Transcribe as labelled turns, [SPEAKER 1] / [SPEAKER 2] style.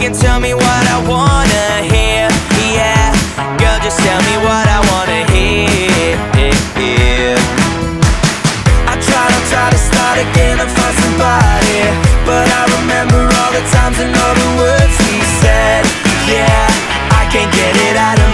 [SPEAKER 1] and tell me what I wanna hear. Yeah, girl, just tell me what I wanna hear. I try to start again and find somebody, but I remember all the times and all the words we said. Yeah, I can't get it out of